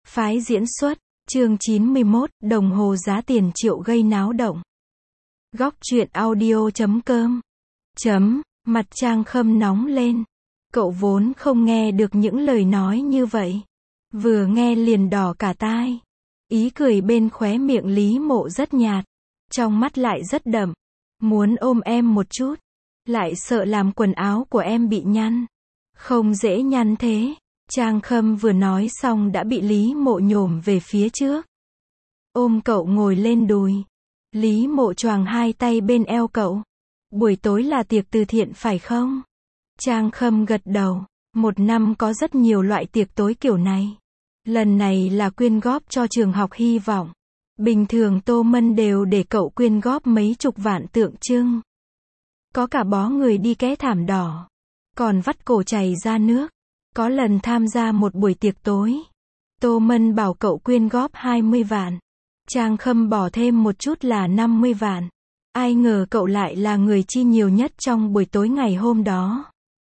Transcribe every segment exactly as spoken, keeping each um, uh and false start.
Phái diễn xuất, chương chín mươi mốt, đồng hồ giá tiền triệu gây náo động. Góc truyện audio chấm com. Chấm, mặt Trang Khâm nóng lên. Cậu vốn không nghe được những lời nói như vậy. Vừa nghe liền đỏ cả tai. Ý cười bên khóe miệng Lý Mộ rất nhạt. Trong mắt lại rất đậm. Muốn ôm em một chút. Lại sợ làm quần áo của em bị nhăn. Không dễ nhăn thế. Trang Khâm vừa nói xong đã bị Lý Mộ nhổm về phía trước. Ôm cậu ngồi lên đùi. Lý Mộ choàng hai tay bên eo cậu. Buổi tối là tiệc từ thiện phải không? Trang Khâm gật đầu. Một năm có rất nhiều loại tiệc tối kiểu này. Lần này là quyên góp cho trường học hy vọng. Bình thường Tô Mân đều để cậu quyên góp mấy chục vạn tượng trưng. Có cả bó người đi ké thảm đỏ. Còn vắt cổ chảy ra nước. Có lần tham gia một buổi tiệc tối. Tô Mân bảo cậu quyên góp hai mươi vạn. Trang Khâm bỏ thêm một chút là năm mươi vạn. Ai ngờ cậu lại là người chi nhiều nhất trong buổi tối ngày hôm đó.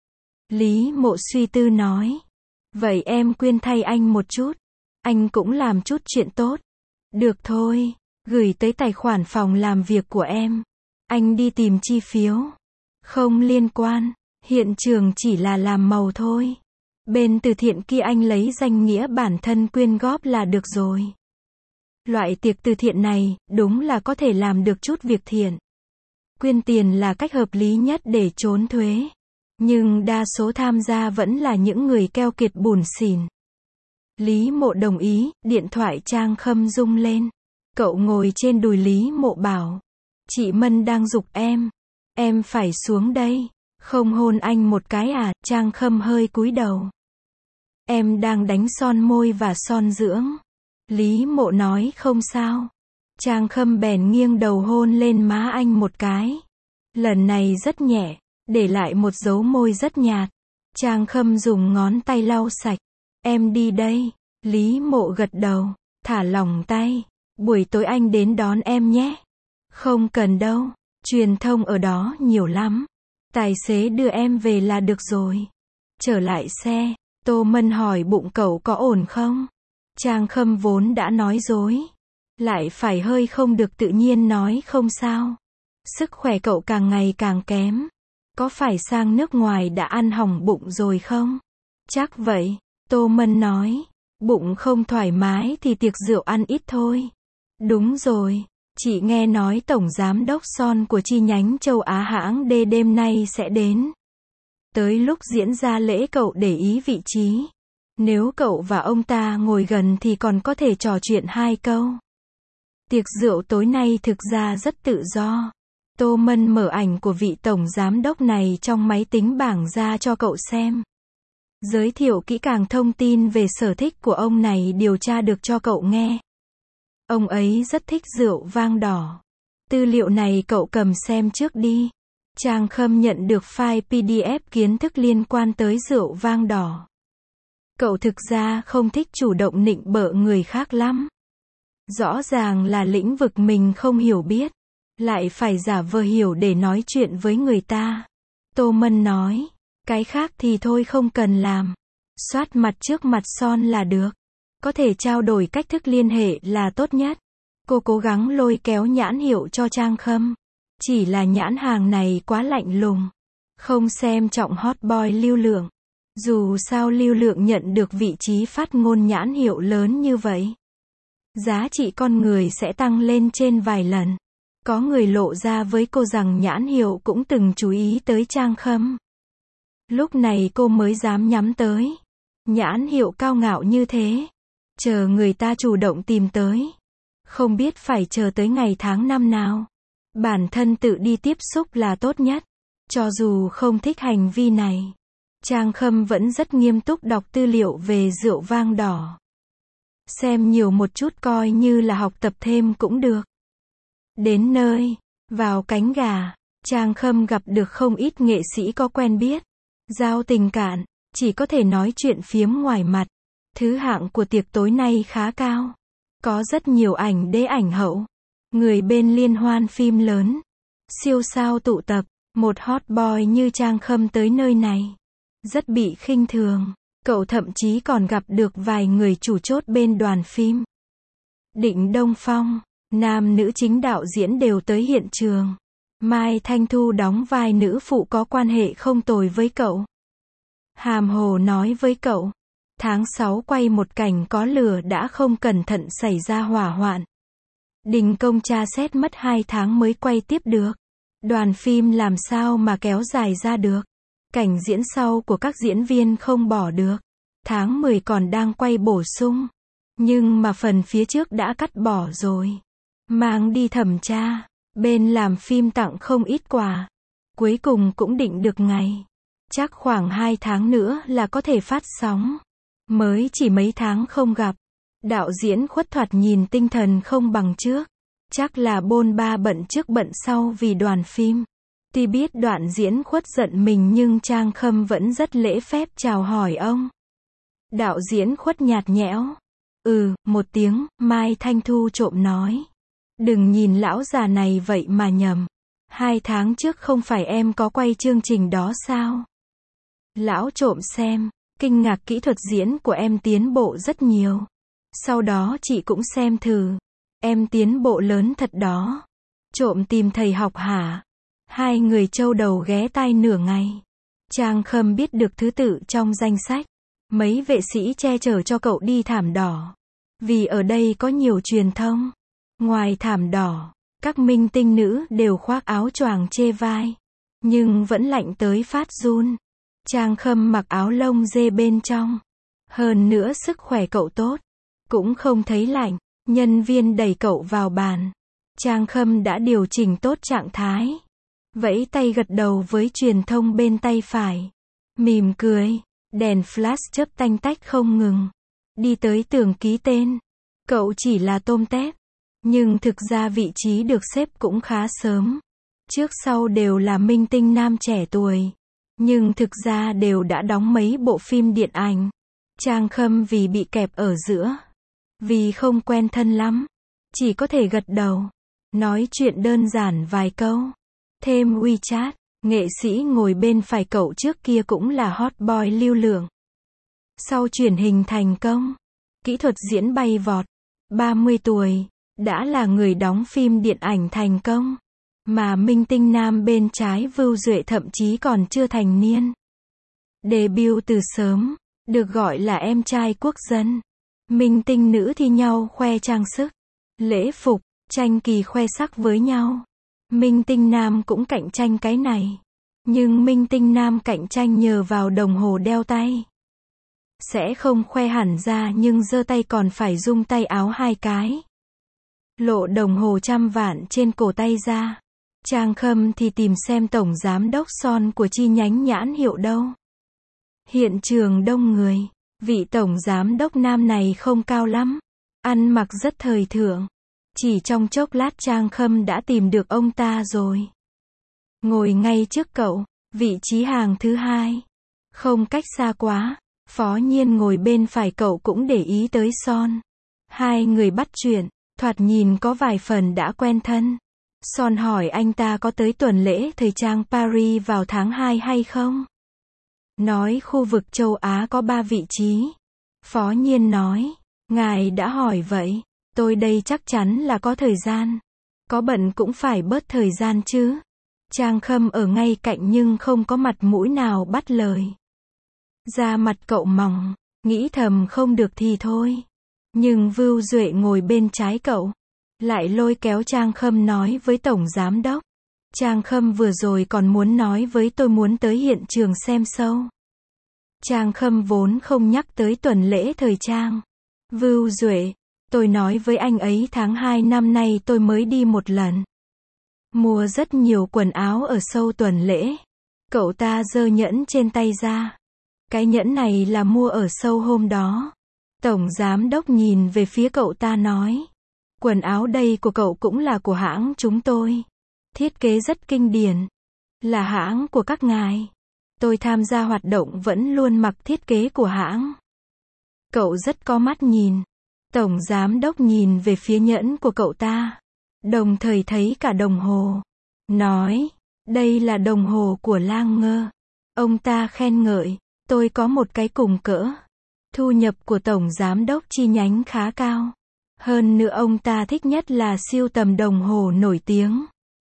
Lý Mộ suy tư nói. Vậy em quyên thay anh một chút. Anh cũng làm chút chuyện tốt. Được thôi. Gửi tới tài khoản phòng làm việc của em. Anh đi tìm chi phiếu. Không liên quan. Hiện trường chỉ là làm màu thôi. Bên từ thiện kia anh lấy danh nghĩa bản thân quyên góp là được rồi. Loại tiệc từ thiện này, đúng là có thể làm được chút việc thiện. Quyên tiền là cách hợp lý nhất để trốn thuế. Nhưng đa số tham gia vẫn là những người keo kiệt bủn xỉn. Lý Mộ đồng ý, điện thoại Trang Khâm rung lên. Cậu ngồi trên đùi Lý Mộ bảo. Chị Mân đang giục em. Em phải xuống đây. Không hôn anh một cái à? Trang Khâm hơi cúi đầu. Em đang đánh son môi và son dưỡng. Lý Mộ nói không sao. Trang Khâm bèn nghiêng đầu hôn lên má anh một cái. Lần này rất nhẹ, để lại một dấu môi rất nhạt. Trang Khâm dùng ngón tay lau sạch. Em đi đây. Lý Mộ gật đầu, thả lỏng tay. Buổi tối anh đến đón em nhé. Không cần đâu, truyền thông ở đó nhiều lắm. Tài xế đưa em về là được rồi. Trở lại xe, Tô Mân hỏi bụng cậu có ổn không? Trang Khâm vốn đã nói dối. Lại phải hơi không được tự nhiên nói không sao. Sức khỏe cậu càng ngày càng kém. Có phải sang nước ngoài đã ăn hỏng bụng rồi không? Chắc vậy, Tô Mân nói. Bụng không thoải mái thì tiệc rượu ăn ít thôi. Đúng rồi, chị nghe nói Tổng Giám đốc Son của chi nhánh châu Á hãng D đêm nay sẽ đến. Tới lúc diễn ra lễ cậu để ý vị trí. Nếu cậu và ông ta ngồi gần thì còn có thể trò chuyện hai câu. Tiệc rượu tối nay thực ra rất tự do. Tô Mân mở ảnh của vị tổng giám đốc này trong máy tính bảng ra cho cậu xem. Giới thiệu kỹ càng thông tin về sở thích của ông này điều tra được cho cậu nghe. Ông ấy rất thích rượu vang đỏ. Tư liệu này cậu cầm xem trước đi. Trang Khâm nhận được file pê đê ép kiến thức liên quan tới rượu vang đỏ. Cậu thực ra không thích chủ động nịnh bợ người khác lắm. Rõ ràng là lĩnh vực mình không hiểu biết. Lại phải giả vờ hiểu để nói chuyện với người ta. Tô Mân nói. Cái khác thì thôi không cần làm. Soát mặt trước mặt son là được. Có thể trao đổi cách thức liên hệ là tốt nhất. Cô cố gắng lôi kéo nhãn hiệu cho Trang Khâm. Chỉ là nhãn hàng này quá lạnh lùng. Không xem trọng hot boy lưu lượng. Dù sao lưu lượng nhận được vị trí phát ngôn nhãn hiệu lớn như vậy. Giá trị con người sẽ tăng lên trên vài lần. Có người lộ ra với cô rằng nhãn hiệu cũng từng chú ý tới Trang Khâm. Lúc này cô mới dám nhắm tới. Nhãn hiệu cao ngạo như thế. Chờ người ta chủ động tìm tới. Không biết phải chờ tới ngày tháng năm nào. Bản thân tự đi tiếp xúc là tốt nhất. Cho dù không thích hành vi này. Trang Khâm vẫn rất nghiêm túc đọc tư liệu về rượu vang đỏ. Xem nhiều một chút coi như là học tập thêm cũng được. Đến nơi, vào cánh gà, Trang Khâm gặp được không ít nghệ sĩ có quen biết. Giao tình cạn, chỉ có thể nói chuyện phiếm ngoài mặt. Thứ hạng của tiệc tối nay khá cao. Có rất nhiều ảnh đế ảnh hậu. Người bên liên hoan phim lớn. Siêu sao tụ tập, một hot boy như Trang Khâm tới nơi này. Rất bị khinh thường. Cậu thậm chí còn gặp được vài người chủ chốt bên đoàn phim. Định Đông Phong, nam nữ chính đạo diễn đều tới hiện trường. Mai Thanh Thu đóng vai nữ phụ có quan hệ không tồi với cậu. Hàm hồ nói với cậu, tháng sáu quay một cảnh có lửa đã không cẩn thận xảy ra hỏa hoạn. Đình công tra xét mất hai tháng mới quay tiếp được. Đoàn phim làm sao mà kéo dài ra được. Cảnh diễn sau của các diễn viên không bỏ được. Tháng mười còn đang quay bổ sung. Nhưng mà phần phía trước đã cắt bỏ rồi. Mang đi thẩm tra. Bên làm phim tặng không ít quà. Cuối cùng cũng định được ngày. Chắc khoảng hai tháng nữa là có thể phát sóng. Mới chỉ mấy tháng không gặp. Đạo diễn Khuất thoạt nhìn tinh thần không bằng trước. Chắc là bôn ba bận trước bận sau vì đoàn phim. Tuy biết đoạn diễn Khuất giận mình nhưng Trang Khâm vẫn rất lễ phép chào hỏi ông. Đạo diễn Khuất nhạt nhẽo. Ừ, một tiếng, Mai Thanh Thu trộm nói. Đừng nhìn lão già này vậy mà nhầm. Hai tháng trước không phải em có quay chương trình đó sao? Lão trộm xem, kinh ngạc kỹ thuật diễn của em tiến bộ rất nhiều. Sau đó chị cũng xem thử. Em tiến bộ lớn thật đó. Trộm tìm thầy học hả? Hai người trâu đầu ghé tai nửa ngày. Trang Khâm biết được thứ tự trong danh sách. Mấy vệ sĩ che chở cho cậu đi thảm đỏ. Vì ở đây có nhiều truyền thông. Ngoài thảm đỏ, các minh tinh nữ đều khoác áo choàng chê vai. Nhưng vẫn lạnh tới phát run. Trang Khâm mặc áo lông dê bên trong. Hơn nữa sức khỏe cậu tốt. Cũng không thấy lạnh. Nhân viên đẩy cậu vào bàn. Trang Khâm đã điều chỉnh tốt trạng thái. Vẫy tay gật đầu với truyền thông bên tay phải. Mỉm cười. Đèn flash chớp tanh tách không ngừng. Đi tới tường ký tên. Cậu chỉ là tôm tép. Nhưng thực ra vị trí được xếp cũng khá sớm. Trước sau đều là minh tinh nam trẻ tuổi. Nhưng thực ra đều đã đóng mấy bộ phim điện ảnh. Trang Khâm vì bị kẹp ở giữa. Vì không quen thân lắm. Chỉ có thể gật đầu. Nói chuyện đơn giản vài câu. Thêm WeChat. Nghệ sĩ ngồi bên phải cậu trước kia cũng là hot boy lưu lượng. Sau truyền hình thành công. Kỹ thuật diễn bay vọt. ba mươi tuổi. Đã là người đóng phim điện ảnh thành công. Mà minh tinh nam bên trái Vưu Duệ thậm chí còn chưa thành niên. Debut từ sớm. Được gọi là em trai quốc dân. Minh tinh nữ thi nhau khoe trang sức. Lễ phục. Tranh kỳ khoe sắc với nhau. Minh tinh nam cũng cạnh tranh cái này. Nhưng minh tinh nam cạnh tranh nhờ vào đồng hồ đeo tay. Sẽ không khoe hẳn ra nhưng giơ tay còn phải rung tay áo hai cái. Lộ đồng hồ trăm vạn trên cổ tay ra. Trang Khâm thì tìm xem tổng giám đốc son của chi nhánh nhãn hiệu đâu. Hiện trường đông người. Vị tổng giám đốc nam này không cao lắm. Ăn mặc rất thời thượng. Chỉ trong chốc lát Trang Khâm đã tìm được ông ta rồi. Ngồi ngay trước cậu. Vị trí hàng thứ hai. Không cách xa quá. Phó Nhiên ngồi bên phải cậu cũng để ý tới son. Hai người bắt chuyện. Thoạt nhìn có vài phần đã quen thân. Son hỏi anh ta có tới tuần lễ thời trang Paris vào tháng hai hay không? Nói khu vực châu Á có ba vị trí. Phó Nhiên nói. Ngài đã hỏi vậy. Tôi đây chắc chắn là có thời gian. Có bận cũng phải bớt thời gian chứ. Trang Khâm ở ngay cạnh nhưng không có mặt mũi nào bắt lời. Da mặt cậu mỏng. Nghĩ thầm không được thì thôi. Nhưng Vưu Duệ ngồi bên trái cậu. Lại lôi kéo Trang Khâm nói với tổng giám đốc. Trang Khâm vừa rồi còn muốn nói với tôi muốn tới hiện trường xem show. Trang Khâm vốn không nhắc tới tuần lễ thời trang. Vưu Duệ. Tôi nói với anh ấy tháng hai năm nay tôi mới đi một lần. Mua rất nhiều quần áo ở show tuần lễ. Cậu ta giơ nhẫn trên tay ra. Cái nhẫn này là mua ở show hôm đó. Tổng giám đốc nhìn về phía cậu ta nói. Quần áo đây của cậu cũng là của hãng chúng tôi. Thiết kế rất kinh điển. Là hãng của các ngài. Tôi tham gia hoạt động vẫn luôn mặc thiết kế của hãng. Cậu rất có mắt nhìn. Tổng giám đốc nhìn về phía nhẫn của cậu ta. Đồng thời thấy cả đồng hồ. Nói. Đây là đồng hồ của Lang Ngơ. Ông ta khen ngợi. Tôi có một cái cùng cỡ. Thu nhập của tổng giám đốc chi nhánh khá cao. Hơn nữa ông ta thích nhất là sưu tầm đồng hồ nổi tiếng.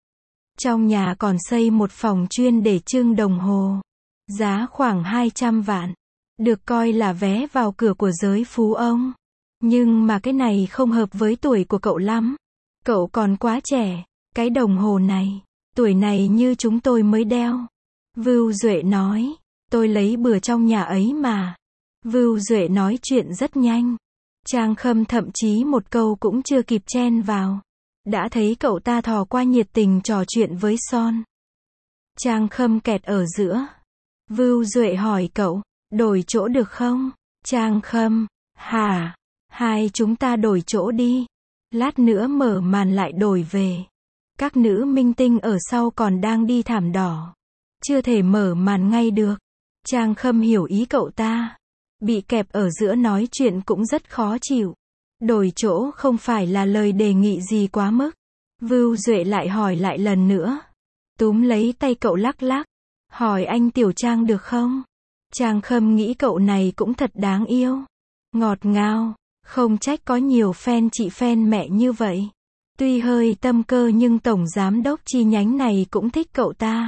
Trong nhà còn xây một phòng chuyên để trưng đồng hồ. Giá khoảng hai trăm vạn. Được coi là vé vào cửa của giới phú ông. Nhưng mà cái này không hợp với tuổi của cậu lắm. Cậu còn quá trẻ. Cái đồng hồ này, tuổi này như chúng tôi mới đeo. Vưu Duệ nói. Tôi lấy bừa trong nhà ấy mà. Vưu Duệ nói chuyện rất nhanh. Trang Khâm thậm chí một câu cũng chưa kịp chen vào. Đã thấy cậu ta thò qua nhiệt tình trò chuyện với Son. Trang Khâm kẹt ở giữa. Vưu Duệ hỏi cậu, đổi chỗ được không? Trang Khâm, hả? Hai chúng ta đổi chỗ đi. Lát nữa mở màn lại đổi về. Các nữ minh tinh ở sau còn đang đi thảm đỏ. Chưa thể mở màn ngay được. Trang Khâm hiểu ý cậu ta. Bị kẹp ở giữa nói chuyện cũng rất khó chịu. Đổi chỗ không phải là lời đề nghị gì quá mức. Vưu Duệ lại hỏi lại lần nữa. Túm lấy tay cậu lắc lắc. Hỏi anh Tiểu Trang được không? Trang Khâm nghĩ cậu này cũng thật đáng yêu. Ngọt ngào. Không trách có nhiều fan chị fan mẹ như vậy. Tuy hơi tâm cơ nhưng tổng giám đốc chi nhánh này cũng thích cậu ta.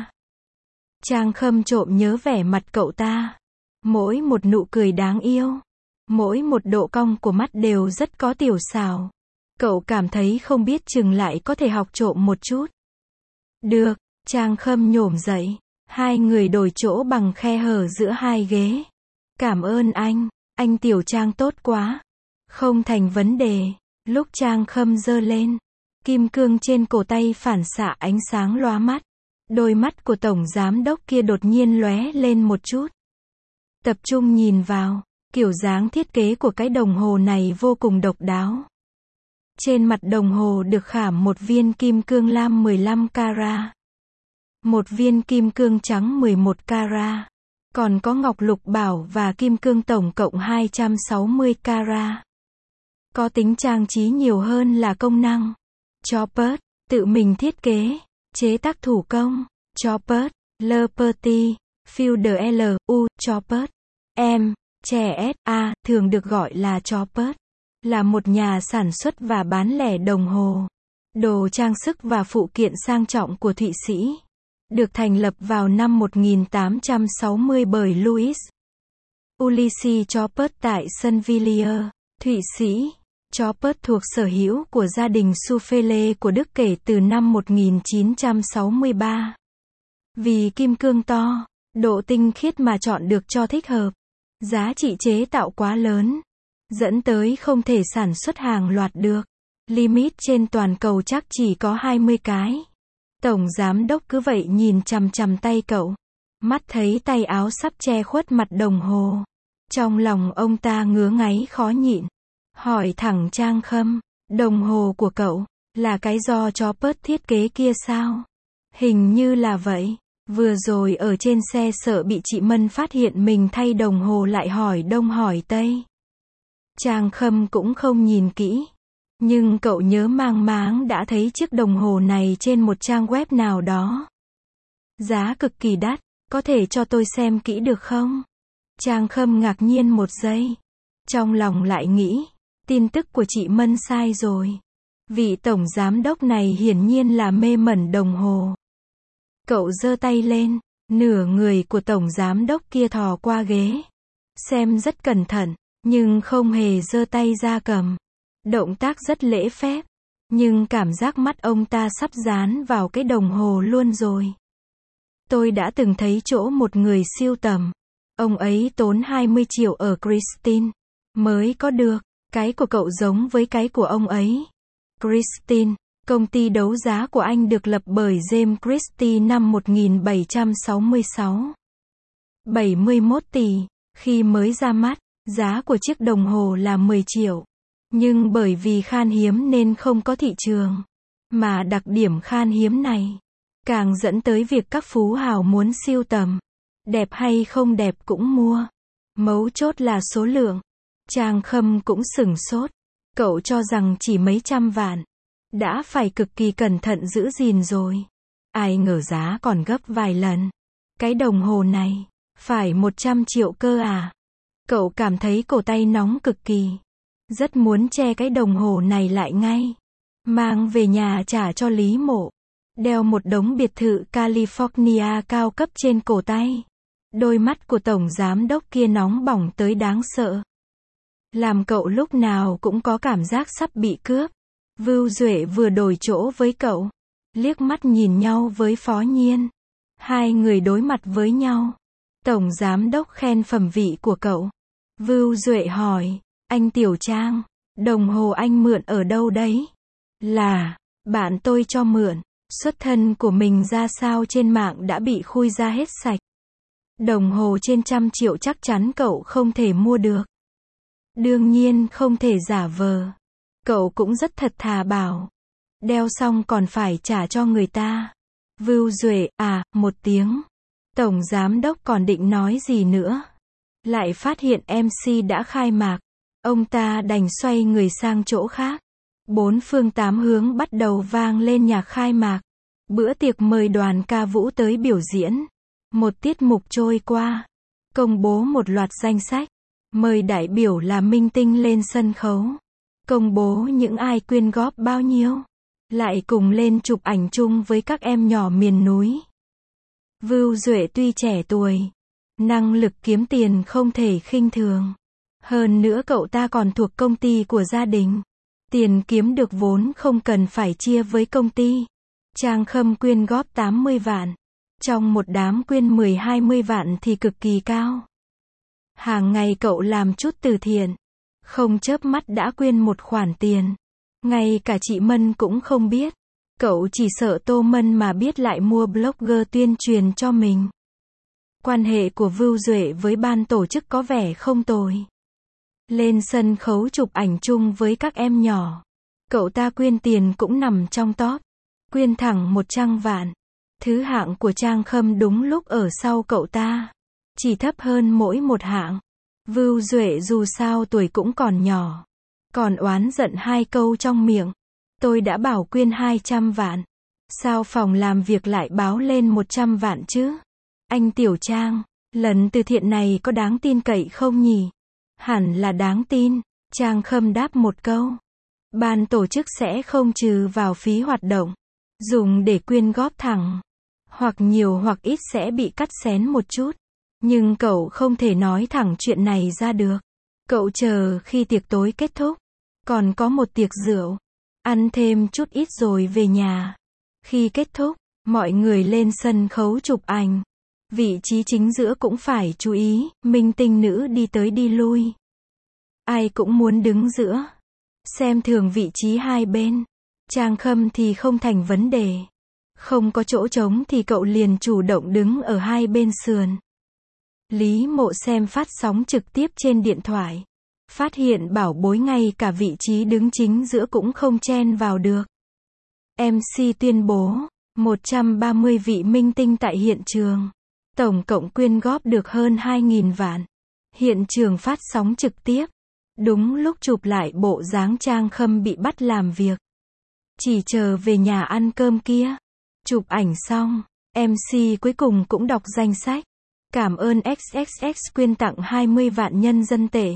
Trang Khâm trộm nhớ vẻ mặt cậu ta. Mỗi một nụ cười đáng yêu. Mỗi một độ cong của mắt đều rất có tiểu xảo. Cậu cảm thấy không biết chừng lại có thể học trộm một chút. Được, Trang Khâm nhổm dậy. Hai người đổi chỗ bằng khe hở giữa hai ghế. Cảm ơn anh, anh Tiểu Trang tốt quá. Không thành vấn đề. Lúc Trang Khâm giơ lên, kim cương trên cổ tay phản xạ ánh sáng lóa mắt. Đôi mắt của tổng giám đốc kia đột nhiên lóe lên một chút. Tập trung nhìn vào, kiểu dáng thiết kế của cái đồng hồ này vô cùng độc đáo. Trên mặt đồng hồ được khảm một viên kim cương lam mười lăm carat. Một viên kim cương trắng mười một carat. Còn có ngọc lục bảo và kim cương tổng cộng hai trăm sáu mươi carat. Có tính trang trí nhiều hơn là công năng. Chopper, tự mình thiết kế, chế tác thủ công. Chopper, Le Petit, Fielder L, U, Chopper. M, trẻ S, A, thường được gọi là Chopper. Là một nhà sản xuất và bán lẻ đồng hồ, đồ trang sức và phụ kiện sang trọng của Thụy Sĩ. Được thành lập vào năm một nghìn tám trăm sáu mươi bởi Louis Ulysses Chopper tại Sunvilliers, Thụy Sĩ. Chopper thuộc sở hữu của gia đình Soufflé của Đức kể từ năm một nghìn chín trăm sáu mươi ba. Vì kim cương to, độ tinh khiết mà chọn được cho thích hợp, giá trị chế tạo quá lớn, dẫn tới không thể sản xuất hàng loạt được. Limit trên toàn cầu chắc chỉ có hai mươi cái. Tổng giám đốc cứ vậy nhìn chằm chằm tay cậu. Mắt thấy tay áo sắp che khuất mặt đồng hồ. Trong lòng ông ta ngứa ngáy khó nhịn. Hỏi thẳng Trang Khâm, đồng hồ của cậu, là cái do Chopper thiết kế kia sao? Hình như là vậy. Vừa rồi ở trên xe sợ bị chị Mân phát hiện mình thay đồng hồ lại hỏi đông hỏi tây. Trang Khâm cũng không nhìn kỹ. Nhưng cậu nhớ mang máng đã thấy chiếc đồng hồ này trên một trang web nào đó. Giá cực kỳ đắt, có thể cho tôi xem kỹ được không? Trang Khâm ngạc nhiên một giây. Trong lòng lại nghĩ, tin tức của chị Mân sai rồi. Vị tổng giám đốc này hiển nhiên là mê mẩn đồng hồ. Cậu giơ tay lên, nửa người của tổng giám đốc kia thò qua ghế. Xem rất cẩn thận, nhưng không hề giơ tay ra cầm. Động tác rất lễ phép, nhưng cảm giác mắt ông ta sắp dán vào cái đồng hồ luôn rồi. Tôi đã từng thấy chỗ một người sưu tầm. Ông ấy tốn hai mươi triệu ở Christine mới có được. Cái của cậu giống với cái của ông ấy. Christine, công ty đấu giá của anh được lập bởi James Christie năm một nghìn bảy trăm sáu mươi sáu. bảy mươi mốt tỷ. Khi mới ra mắt, giá của chiếc đồng hồ là mười triệu. Nhưng bởi vì khan hiếm nên không có thị trường. Mà đặc điểm khan hiếm này, càng dẫn tới việc các phú hào muốn sưu tầm. Đẹp hay không đẹp cũng mua. Mấu chốt là số lượng. Trang Khâm cũng sửng sốt. Cậu cho rằng chỉ mấy trăm vạn. Đã phải cực kỳ cẩn thận giữ gìn rồi. Ai ngờ giá còn gấp vài lần. Cái đồng hồ này, Phải một trăm triệu cơ à? Cậu cảm thấy cổ tay nóng cực kỳ. Rất muốn che cái đồng hồ này lại ngay. Mang về nhà trả cho Lý Mộ. Đeo một đống biệt thự California cao cấp trên cổ tay. Đôi mắt của tổng giám đốc kia nóng bỏng tới đáng sợ. Làm cậu lúc nào cũng có cảm giác sắp bị cướp. Vưu Duệ vừa đổi chỗ với cậu. Liếc mắt nhìn nhau với Phó Nhiên. Hai người đối mặt với nhau. Tổng giám đốc khen phẩm vị của cậu. Vưu Duệ hỏi, anh Tiểu Trang, đồng hồ anh mượn ở đâu đấy? Là, bạn tôi cho mượn. Xuất thân của mình ra sao trên mạng đã bị khui ra hết sạch. Đồng hồ trên trăm triệu chắc chắn cậu không thể mua được. Đương nhiên không thể giả vờ. Cậu cũng rất thật thà bảo. Đeo xong còn phải trả cho người ta. Vưu Duệ, à, một tiếng. Tổng giám đốc còn định nói gì nữa. Lại phát hiện em xê đã khai mạc. Ông ta đành xoay người sang chỗ khác. Bốn phương tám hướng bắt đầu vang lên nhạc khai mạc. Bữa tiệc mời đoàn ca vũ tới biểu diễn. Một tiết mục trôi qua. Công bố một loạt danh sách. Mời đại biểu là minh tinh lên sân khấu. Công bố những ai quyên góp bao nhiêu. Lại cùng lên chụp ảnh chung với các em nhỏ miền núi. Vưu Duệ tuy trẻ tuổi. Năng lực kiếm tiền không thể khinh thường. Hơn nữa cậu ta còn thuộc công ty của gia đình. Tiền kiếm được vốn không cần phải chia với công ty. Trang Khâm quyên góp tám mươi vạn. Trong một đám quyên mười hai mươi vạn thì cực kỳ cao. Hàng ngày cậu làm chút từ thiện. Không chớp mắt đã quyên một khoản tiền. Ngay cả chị Mân cũng không biết. Cậu chỉ sợ Tô Mân mà biết lại mua blogger tuyên truyền cho mình. Quan hệ của Vưu Duệ với ban tổ chức có vẻ không tồi. Lên sân khấu chụp ảnh chung với các em nhỏ. Cậu ta quyên tiền cũng nằm trong top. Quyên thẳng một trăm vạn. Thứ hạng của Trang Khâm đúng lúc ở sau cậu ta. Chỉ thấp hơn mỗi một hạng. Vưu Duệ dù sao tuổi cũng còn nhỏ. Còn oán giận hai câu trong miệng. Tôi đã bảo quyên hai trăm vạn. Sao phòng làm việc lại báo lên một trăm vạn chứ? Anh Tiểu Trang, lần từ thiện này có đáng tin cậy không nhỉ? Hẳn là đáng tin. Trang Khâm đáp một câu. Ban tổ chức sẽ không trừ vào phí hoạt động. Dùng để quyên góp thẳng. Hoặc nhiều hoặc ít sẽ bị cắt xén một chút. Nhưng cậu không thể nói thẳng chuyện này ra được. Cậu chờ khi tiệc tối kết thúc. Còn có một tiệc rượu. Ăn thêm chút ít rồi về nhà. Khi kết thúc, mọi người lên sân khấu chụp ảnh. Vị trí chính giữa cũng phải chú ý, minh tinh nữ đi tới đi lui. Ai cũng muốn đứng giữa. Xem thường vị trí hai bên. Trang Khâm thì không thành vấn đề. Không có chỗ trống thì cậu liền chủ động đứng ở hai bên sườn. Lý Mộ xem phát sóng trực tiếp trên điện thoại. Phát hiện bảo bối ngay cả vị trí đứng chính giữa cũng không chen vào được. em xê tuyên bố, một trăm ba mươi vị minh tinh tại hiện trường. Tổng cộng quyên góp được hơn hai nghìn vạn. Hiện trường phát sóng trực tiếp. Đúng lúc chụp lại bộ dáng Trang Khâm bị bắt làm việc. Chỉ chờ về nhà ăn cơm kia. Chụp ảnh xong, em xê cuối cùng cũng đọc danh sách. Cảm ơn ích ích ích quyên tặng hai mươi vạn nhân dân tệ.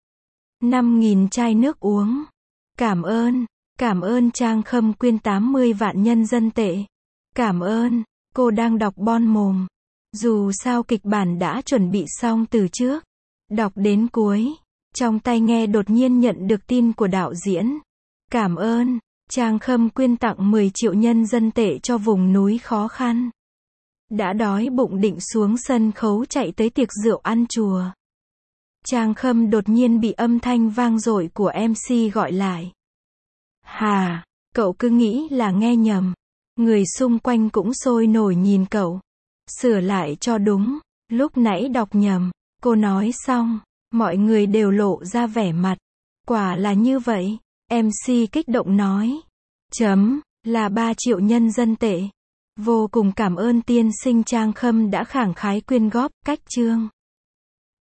năm nghìn chai nước uống. Cảm ơn. Cảm ơn Trang Khâm quyên tám mươi vạn nhân dân tệ. Cảm ơn. Cô đang đọc bon mồm. Dù sao kịch bản đã chuẩn bị xong từ trước. Đọc đến cuối. Trong tai nghe đột nhiên nhận được tin của đạo diễn. Cảm ơn. Trang Khâm quyên tặng mười triệu nhân dân tệ cho vùng núi khó khăn. Đã đói bụng định xuống sân khấu chạy tới tiệc rượu ăn chùa. Trang Khâm đột nhiên bị âm thanh vang dội của em xê gọi lại. Hà, cậu cứ nghĩ là nghe nhầm. Người xung quanh cũng sôi nổi nhìn cậu. Sửa lại cho đúng, lúc nãy đọc nhầm. Cô nói xong, mọi người đều lộ ra vẻ mặt. Quả là như vậy. em xê kích động nói. Chấm, là ba triệu nhân dân tệ. Vô cùng cảm ơn tiên sinh Trang Khâm đã khẳng khái quyên góp, cách chương.